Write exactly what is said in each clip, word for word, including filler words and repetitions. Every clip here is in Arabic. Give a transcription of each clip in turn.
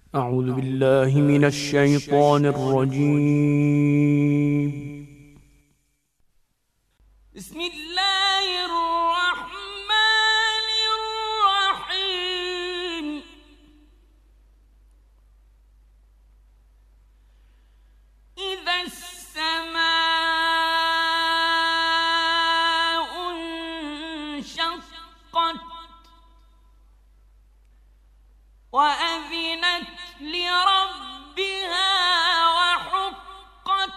أعوذ بالله من الشيطان الرجيم. بسم الله الرحمن الرحيم. إذا السماء انشقت وأذنت لربها وحقت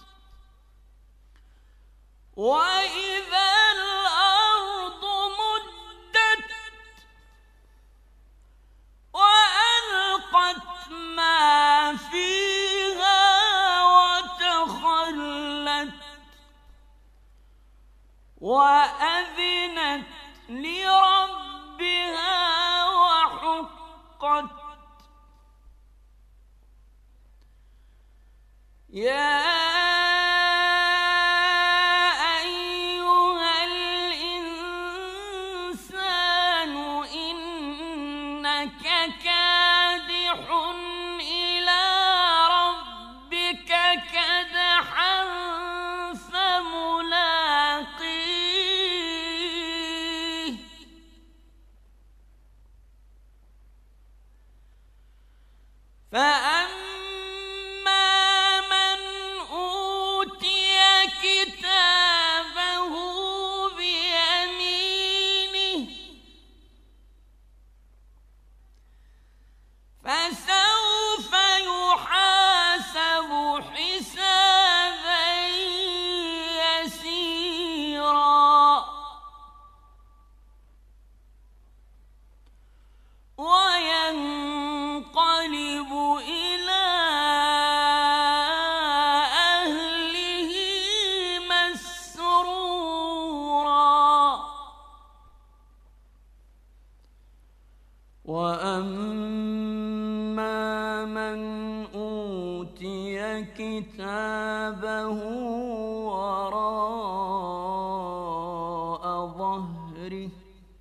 وإذا الأرض مدت وألقت ما فيها وتخلت وأذنت لربها وحقت. يا أيها الإنسان إنك كادح إلى ربك كدحا فملاقيه فأما فسوف يحاسب حسابا يسيرا وينقلب إلى أهله مسرورا. وأما من أوتي كتابه وراء ظهره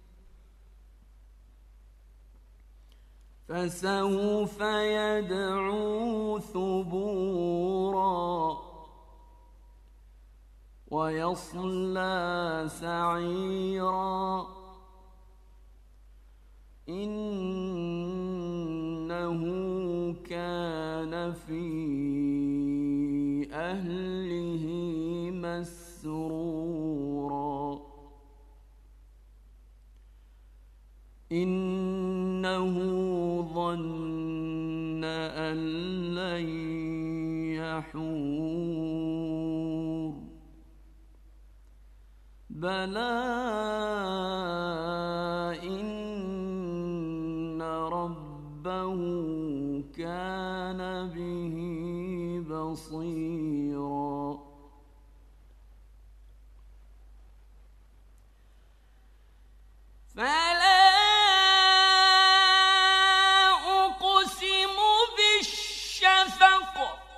فسوف يدعو ثبورا ويصلى سعيرا. إنه كان في أهله مسرورا. إنه ظن أن لن يحور بلى إن ربه كان به بصيرا. فلا أقسم بالشفق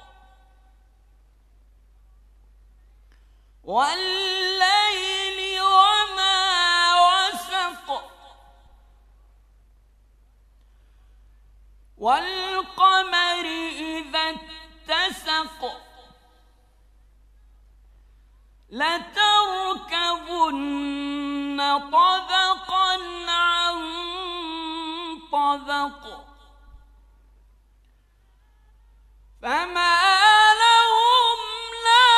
والليل وما وسق والقمر إذا اتسق لتركبن طبقا عن طبق فما لهم لا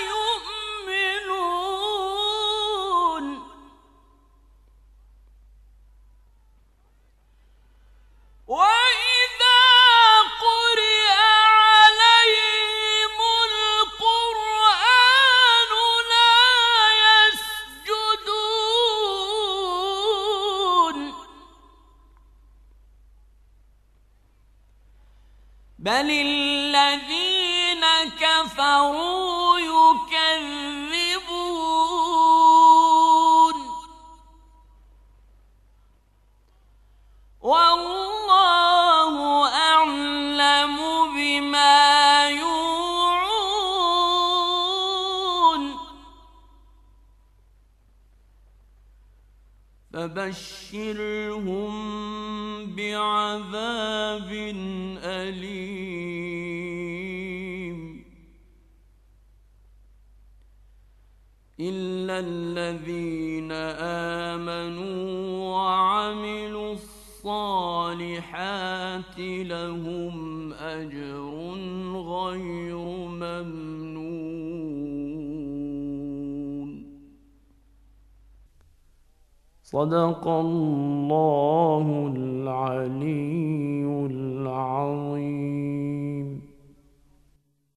يؤمنون وإذا قرئ عليهم القرآن لا يسجدون بل الذين كفروا يكذبون والله أعلم بما يوعون. فبشرهم بعذاب إلا الذين آمنوا وعملوا الصالحات لهم أجر غير ممنون. صدق الله العلي العظيم.